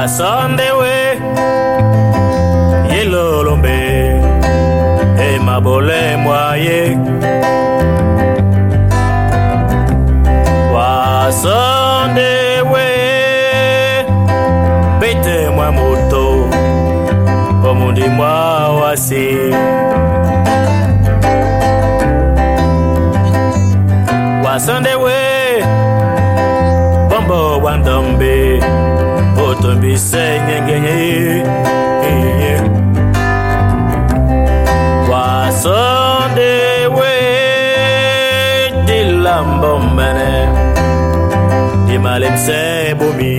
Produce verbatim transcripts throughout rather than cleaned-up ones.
Sunday way, yellow lombe, et ma bolé moye. Wa Sunday way, bête moi moto, pour mon dit moi voici. Wa Sunday way, bombo wandombe. Otombi senye genye Wa Sunday way Di lambo mene Di malem se bomi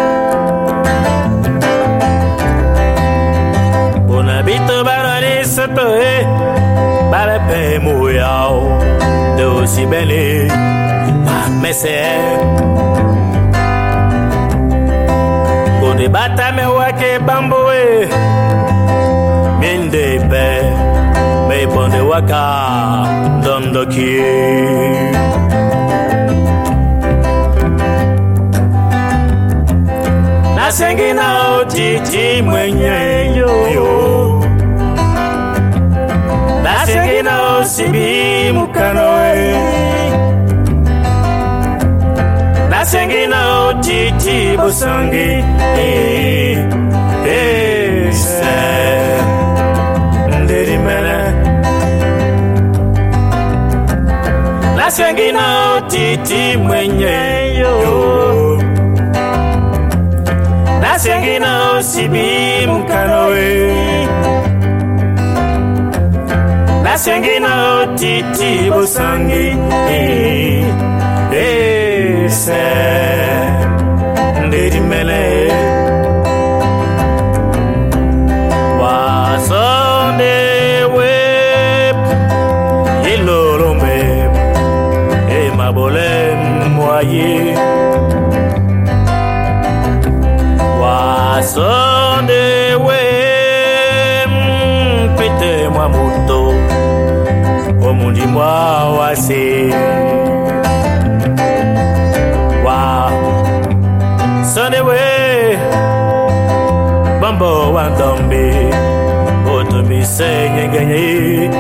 Bonabito barani sepe Barape mouyao Do si bene Mese de bata me wake bamboe Mende pe Me bonde waka Dondo ki Nasengi na otiti mwenye yo Nasengi na osibi mukanoe Nasengi na otiti bosangi Eh, eh, se Nderi mene Nasengi na otiti mwenye yo Nasengi na osibi mkanoe Nasengi na otiti bosangi Eh, eh, se Nderi mele Wa Sunday way Yellow lombe E ma bolé moye Wa Sunday way Pete moi moto O mundi moi wase Wa Sunday way Bambo wandombe Otombi senye genye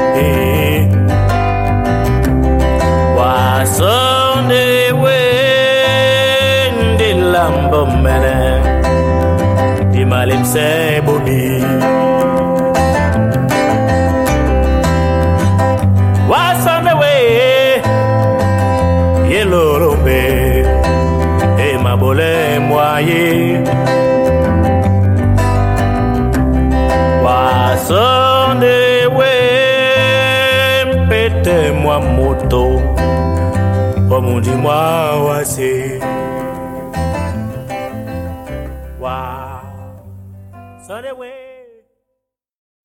Wa Sunday way Di lambo mene Di malim se bobi Wa Sunday way Yellow lombe Ma bolé moye Wa Sunday way Pete moi moto Oh mon dit moi wase Wa Sunday way